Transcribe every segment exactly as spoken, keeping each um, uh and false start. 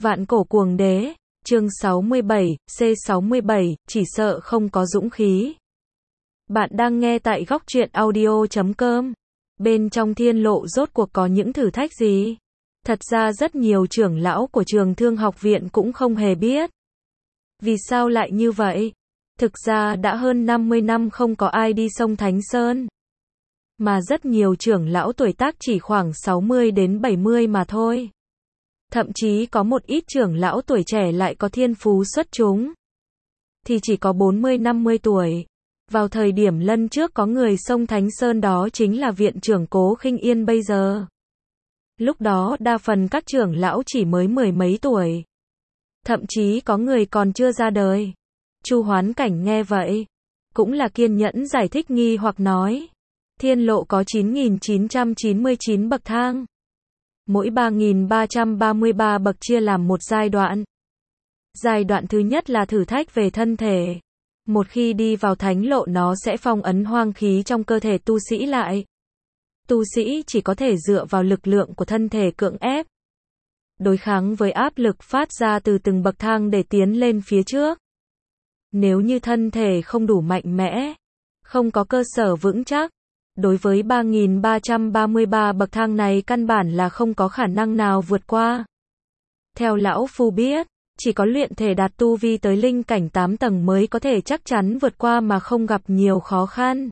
Vạn cổ cuồng đế, chương sáu mươi bảy, C sáu mươi bảy, chỉ sợ không có dũng khí. Bạn đang nghe tại góc truyện audio chấm com. Bên trong thiên lộ rốt cuộc có những thử thách gì? Thật ra rất nhiều trưởng lão của trường Thương học viện cũng không hề biết. Vì sao lại như vậy? Thực ra đã hơn năm mươi năm không có ai đi sông Thánh Sơn. Mà rất nhiều trưởng lão tuổi tác chỉ khoảng sáu mươi đến bảy mươi mà thôi. Thậm chí có một ít trưởng lão tuổi trẻ lại có thiên phú xuất chúng. Thì chỉ có bốn mươi năm mươi tuổi. Vào thời điểm lần trước có người sông Thánh Sơn đó chính là viện trưởng Cố Khinh Yên bây giờ. Lúc đó đa phần các trưởng lão chỉ mới mười mấy tuổi. Thậm chí có người còn chưa ra đời. Chu Hoán Cảnh nghe vậy, cũng là kiên nhẫn giải thích nghi hoặc nói. Thiên lộ có chín nghìn chín trăm chín mươi chín bậc thang. Mỗi ba nghìn ba trăm ba mươi ba bậc chia làm một giai đoạn. Giai đoạn thứ nhất là thử thách về thân thể. Một khi đi vào thánh lộ nó sẽ phong ấn hoang khí trong cơ thể tu sĩ lại. Tu sĩ chỉ có thể dựa vào lực lượng của thân thể cưỡng ép. Đối kháng với áp lực phát ra từ từng bậc thang để tiến lên phía trước. Nếu như thân thể không đủ mạnh mẽ, không có cơ sở vững chắc, đối với ba nghìn ba trăm ba mươi ba bậc thang này căn bản là không có khả năng nào vượt qua. Theo lão phu biết, chỉ có luyện thể đạt tu vi tới linh cảnh tám tầng mới có thể chắc chắn vượt qua mà không gặp nhiều khó khăn.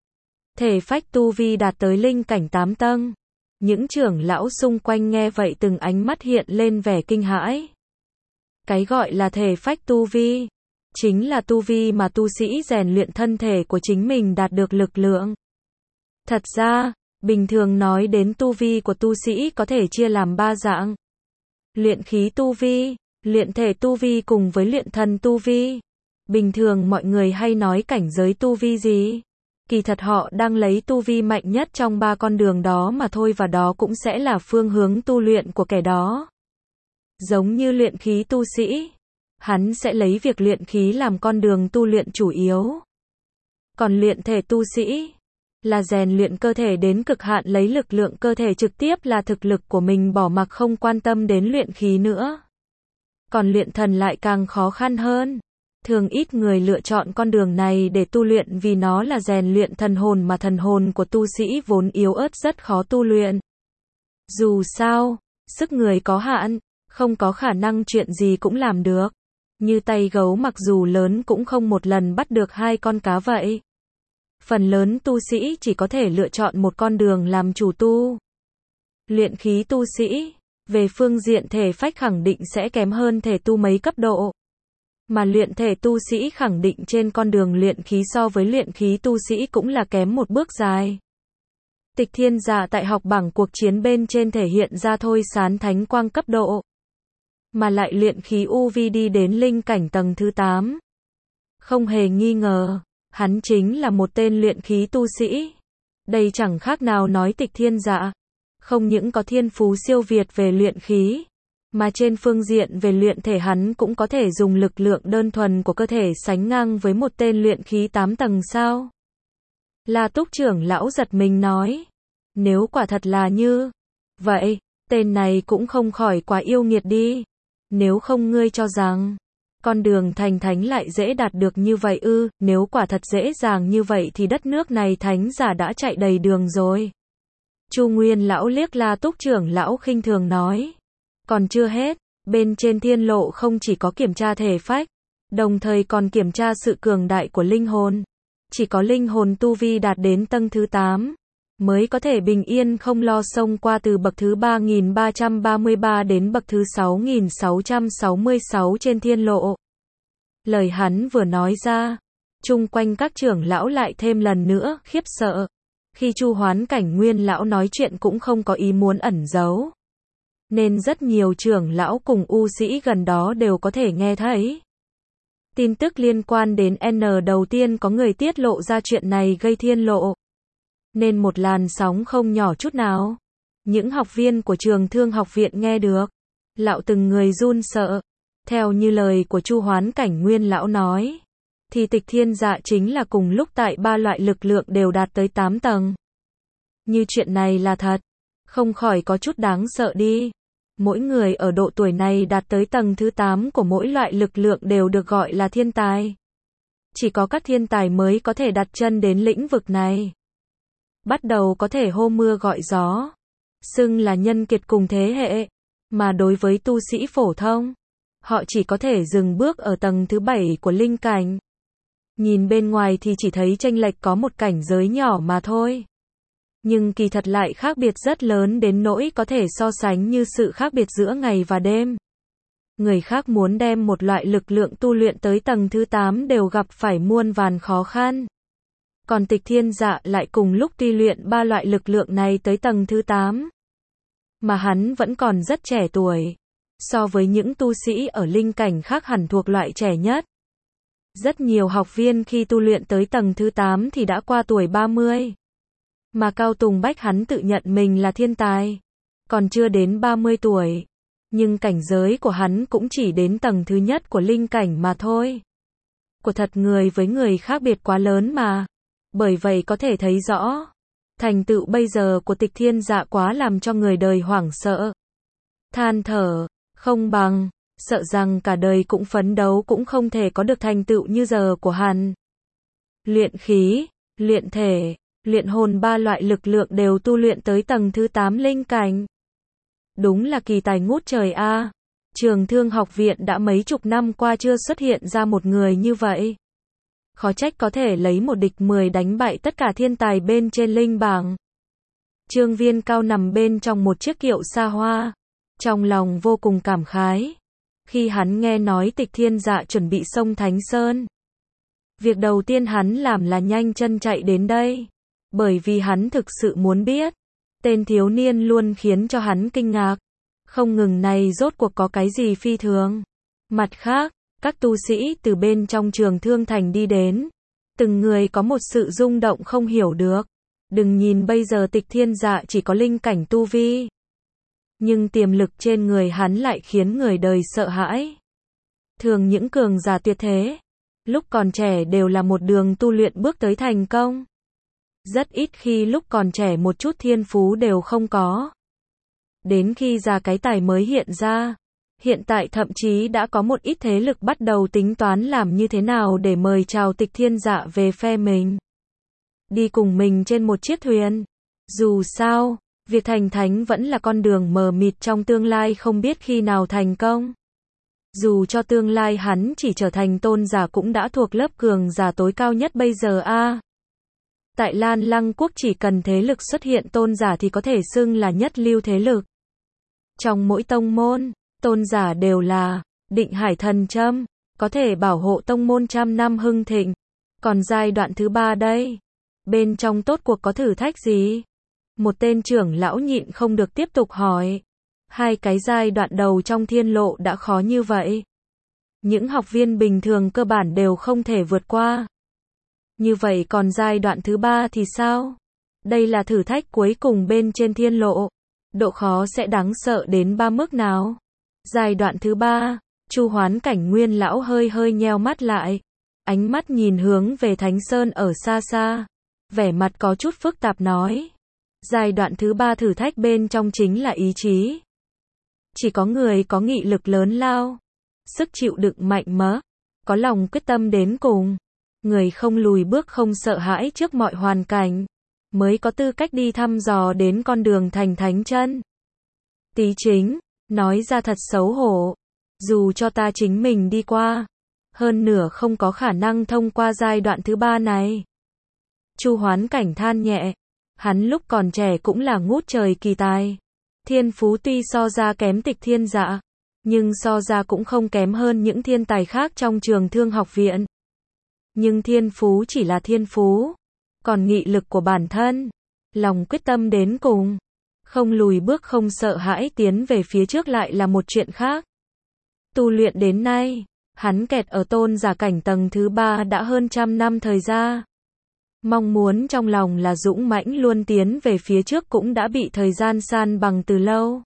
Thể phách tu vi đạt tới linh cảnh tám tầng. Những trưởng lão xung quanh nghe vậy từng ánh mắt hiện lên vẻ kinh hãi. Cái gọi là thể phách tu vi, chính là tu vi mà tu sĩ rèn luyện thân thể của chính mình đạt được lực lượng. Thật ra, bình thường nói đến tu vi của tu sĩ có thể chia làm ba dạng. Luyện khí tu vi, luyện thể tu vi cùng với luyện thần tu vi. Bình thường mọi người hay nói cảnh giới tu vi gì? Kỳ thật họ đang lấy tu vi mạnh nhất trong ba con đường đó mà thôi, và đó cũng sẽ là phương hướng tu luyện của kẻ đó. Giống như luyện khí tu sĩ, hắn sẽ lấy việc luyện khí làm con đường tu luyện chủ yếu. Còn luyện thể tu sĩ là rèn luyện cơ thể đến cực hạn, lấy lực lượng cơ thể trực tiếp là thực lực của mình bỏ mặc không quan tâm đến luyện khí nữa. Còn luyện thần lại càng khó khăn hơn. Thường ít người lựa chọn con đường này để tu luyện vì nó là rèn luyện thần hồn mà thần hồn của tu sĩ vốn yếu ớt rất khó tu luyện. Dù sao, sức người có hạn, không có khả năng chuyện gì cũng làm được. Như tay gấu mặc dù lớn cũng không một lần bắt được hai con cá vậy. Phần lớn tu sĩ chỉ có thể lựa chọn một con đường làm chủ tu. Luyện khí tu sĩ, về phương diện thể phách khẳng định sẽ kém hơn thể tu mấy cấp độ. Mà luyện thể tu sĩ khẳng định trên con đường luyện khí so với luyện khí tu sĩ cũng là kém một bước dài. Tịch Thiên Dạ tại học bảng cuộc chiến bên trên thể hiện ra thôi sán thánh quang cấp độ. Mà lại luyện khí u vi đi đến linh cảnh tầng thứ tám. Không hề nghi ngờ, hắn chính là một tên luyện khí tu sĩ. Đây chẳng khác nào nói Tịch Thiên Dạ không những có thiên phú siêu việt về luyện khí, mà trên phương diện về luyện thể hắn cũng có thể dùng lực lượng đơn thuần của cơ thể sánh ngang với một tên luyện khí tám tầng sao? La Túc trưởng lão giật mình nói. Nếu quả thật là như vậy, tên này cũng không khỏi quá yêu nghiệt đi. Nếu không ngươi cho rằng con đường thành thánh lại dễ đạt được như vậy ư? Nếu quả thật dễ dàng như vậy thì đất nước này thánh giả đã chạy đầy đường rồi. Chu Nguyên lão liếc La Túc trưởng lão khinh thường nói. Còn chưa hết, bên trên thiên lộ không chỉ có kiểm tra thể phách, đồng thời còn kiểm tra sự cường đại của linh hồn. Chỉ có linh hồn tu vi đạt đến tầng thứ tám, mới có thể bình yên không lo xông qua từ bậc thứ ba nghìn ba trăm ba mươi ba đến bậc thứ sáu nghìn sáu trăm sáu mươi sáu trên thiên lộ. Lời hắn vừa nói ra, chung quanh các trưởng lão lại thêm lần nữa khiếp sợ. Khi Chu Hoán Cảnh Nguyên lão nói chuyện cũng không có ý muốn ẩn giấu, nên rất nhiều trưởng lão cùng u sĩ gần đó đều có thể nghe thấy. Tin tức liên quan đến N đầu tiên có người tiết lộ ra chuyện này gây thiên lộ, nên một làn sóng không nhỏ chút nào. Những học viên của trường Thương học viện nghe được, lão từng người run sợ. Theo như lời của Chu Hoán Cảnh Nguyên lão nói, thì Tịch Thiên Dạ chính là cùng lúc tại ba loại lực lượng đều đạt tới tám tầng. Như chuyện này là thật, không khỏi có chút đáng sợ đi. Mỗi người ở độ tuổi này đạt tới tầng thứ tám của mỗi loại lực lượng đều được gọi là thiên tài. Chỉ có các thiên tài mới có thể đặt chân đến lĩnh vực này. Bắt đầu có thể hô mưa gọi gió, xưng là nhân kiệt cùng thế hệ, mà đối với tu sĩ phổ thông, họ chỉ có thể dừng bước ở tầng thứ bảy của linh cảnh. Nhìn bên ngoài thì chỉ thấy chênh lệch có một cảnh giới nhỏ mà thôi. Nhưng kỳ thật lại khác biệt rất lớn đến nỗi có thể so sánh như sự khác biệt giữa ngày và đêm. Người khác muốn đem một loại lực lượng tu luyện tới tầng thứ tám đều gặp phải muôn vàn khó khăn. Còn Tịch Thiên Dạ lại cùng lúc tu luyện ba loại lực lượng này tới tầng thứ tám. Mà hắn vẫn còn rất trẻ tuổi. So với những tu sĩ ở linh cảnh khác hẳn thuộc loại trẻ nhất. Rất nhiều học viên khi tu luyện tới tầng thứ tám thì đã qua tuổi ba mươi. Mà Cao Tùng Bách hắn tự nhận mình là thiên tài. Còn chưa đến ba mươi tuổi. Nhưng cảnh giới của hắn cũng chỉ đến tầng thứ nhất của linh cảnh mà thôi. Của thật người với người khác biệt quá lớn mà. Bởi vậy có thể thấy rõ. Thành tựu bây giờ của Tịch Thiên Dạ quá làm cho người đời hoảng sợ. Than thở, không bằng, sợ rằng cả đời cũng phấn đấu cũng không thể có được thành tựu như giờ của hắn. Luyện khí, luyện thể, luyện hồn ba loại lực lượng đều tu luyện tới tầng thứ tám linh cảnh. Đúng là kỳ tài ngút trời a. À. Trường Thương học viện đã mấy chục năm qua chưa xuất hiện ra một người như vậy. Khó trách có thể lấy một địch mười đánh bại tất cả thiên tài bên trên linh bảng. Trương Viên Cao nằm bên trong một chiếc kiệu xa hoa, trong lòng vô cùng cảm khái. Khi hắn nghe nói Tịch Thiên Dạ chuẩn bị xông Thánh Sơn, việc đầu tiên hắn làm là nhanh chân chạy đến đây, bởi vì hắn thực sự muốn biết, tên thiếu niên luôn khiến cho hắn kinh ngạc, không ngừng này rốt cuộc có cái gì phi thường. Mặt khác, các tu sĩ từ bên trong Trường Thương Thành đi đến, từng người có một sự rung động không hiểu được. Đừng nhìn bây giờ Tịch Thiên Dạ chỉ có linh cảnh tu vi, nhưng tiềm lực trên người hắn lại khiến người đời sợ hãi. Thường những cường giả tuyệt thế, lúc còn trẻ đều là một đường tu luyện bước tới thành công. Rất ít khi lúc còn trẻ một chút thiên phú đều không có. Đến khi già cái tài mới hiện ra. Hiện tại thậm chí đã có một ít thế lực bắt đầu tính toán làm như thế nào để mời chào Tịch Thiên Dạ về phe mình. Đi cùng mình trên một chiếc thuyền. Dù sao, việc thành thánh vẫn là con đường mờ mịt trong tương lai không biết khi nào thành công. Dù cho tương lai hắn chỉ trở thành tôn giả cũng đã thuộc lớp cường giả tối cao nhất bây giờ a. À. Tại Lan Lăng Quốc chỉ cần thế lực xuất hiện tôn giả thì có thể xưng là nhất lưu thế lực. Trong mỗi tông môn, tôn giả đều là định hải thần châm, có thể bảo hộ tông môn trăm năm hưng thịnh. Còn giai đoạn thứ ba đây, bên trong tốt cuộc có thử thách gì? Một tên trưởng lão nhịn không được tiếp tục hỏi. Hai cái giai đoạn đầu trong thiên lộ đã khó như vậy. Những học viên bình thường cơ bản đều không thể vượt qua. Như vậy còn giai đoạn thứ ba thì sao? Đây là thử thách cuối cùng bên trên thiên lộ. Độ khó sẽ đáng sợ đến ba mức nào? Giai đoạn thứ ba, Chu Hoán Cảnh Nguyên lão hơi hơi nheo mắt lại, ánh mắt nhìn hướng về Thánh Sơn ở xa xa, vẻ mặt có chút phức tạp nói. Giai đoạn thứ ba thử thách bên trong chính là ý chí. Chỉ có người có nghị lực lớn lao, sức chịu đựng mạnh mẽ, có lòng quyết tâm đến cùng, người không lùi bước không sợ hãi trước mọi hoàn cảnh, mới có tư cách đi thăm dò đến con đường thành thánh chân. Tí Chính, nói ra thật xấu hổ, dù cho ta chính mình đi qua, hơn nửa không có khả năng thông qua giai đoạn thứ ba này. Chu Hoán Cảnh than nhẹ, hắn lúc còn trẻ cũng là ngút trời kỳ tài. Thiên phú tuy so ra kém Tịch Thiên Dạ, nhưng so ra cũng không kém hơn những thiên tài khác trong Trường Thương học viện. Nhưng thiên phú chỉ là thiên phú, còn nghị lực của bản thân, lòng quyết tâm đến cùng, không lùi bước không sợ hãi tiến về phía trước lại là một chuyện khác. Tu luyện đến nay, hắn kẹt ở tôn giả cảnh tầng thứ ba đã hơn trăm năm thời gian. Mong muốn trong lòng là dũng mãnh luôn tiến về phía trước cũng đã bị thời gian san bằng từ lâu.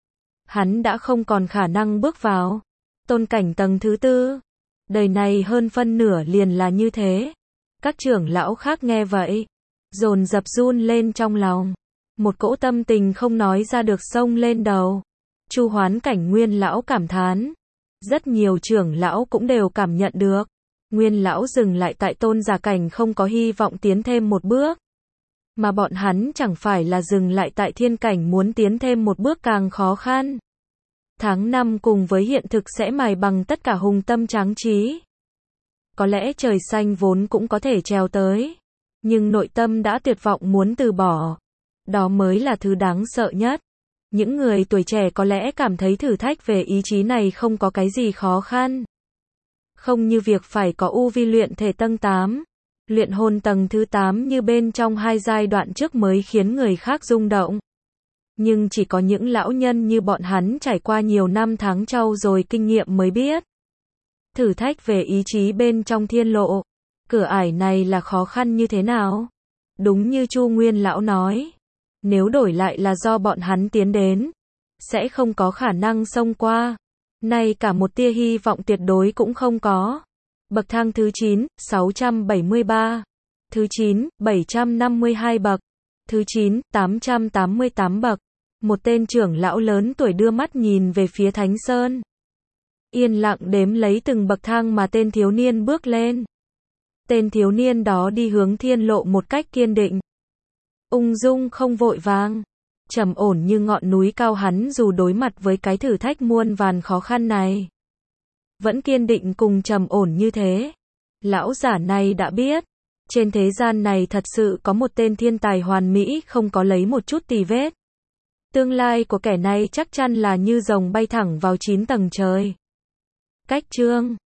Hắn đã không còn khả năng bước vào tôn cảnh tầng thứ tư. Đời này hơn phân nửa liền là như thế. Các trưởng lão khác nghe vậy, dồn dập run lên trong lòng. Một cỗ tâm tình không nói ra được xông lên đầu. Chu Hoán Cảnh Nguyên lão cảm thán. Rất nhiều trưởng lão cũng đều cảm nhận được. Nguyên lão dừng lại tại tôn giả cảnh không có hy vọng tiến thêm một bước. Mà bọn hắn chẳng phải là dừng lại tại thiên cảnh muốn tiến thêm một bước càng khó khăn. Tháng năm cùng với hiện thực sẽ mài bằng tất cả hùng tâm tráng trí. Có lẽ trời xanh vốn cũng có thể trèo tới. Nhưng nội tâm đã tuyệt vọng muốn từ bỏ. Đó mới là thứ đáng sợ nhất. Những người tuổi trẻ có lẽ cảm thấy thử thách về ý chí này không có cái gì khó khăn. Không như việc phải có u vi luyện thể tầng tám. Luyện hồn tầng thứ tám như bên trong hai giai đoạn trước mới khiến người khác rung động. Nhưng chỉ có những lão nhân như bọn hắn trải qua nhiều năm tháng trau dồi kinh nghiệm mới biết. Thử thách về ý chí bên trong thiên lộ. Cửa ải này là khó khăn như thế nào? Đúng như Chu Nguyên lão nói. Nếu đổi lại là do bọn hắn tiến đến, sẽ không có khả năng xông qua. Nay cả một tia hy vọng tuyệt đối cũng không có. Bậc thang thứ chín, sáu trăm bảy mươi ba. Thứ chín, bảy trăm năm mươi hai bậc. Thứ chín, tám trăm tám mươi tám bậc. Một tên trưởng lão lớn tuổi đưa mắt nhìn về phía Thánh Sơn. Yên lặng đếm lấy từng bậc thang mà tên thiếu niên bước lên. Tên thiếu niên đó đi hướng thiên lộ một cách kiên định. Ung dung không vội vàng. Trầm ổn như ngọn núi cao, hắn dù đối mặt với cái thử thách muôn vàn khó khăn này. Vẫn kiên định cùng trầm ổn như thế. Lão giả này đã biết. Trên thế gian này thật sự có một tên thiên tài hoàn mỹ không có lấy một chút tì vết. Tương lai của kẻ này chắc chắn là như rồng bay thẳng vào chín tầng trời. Cách chương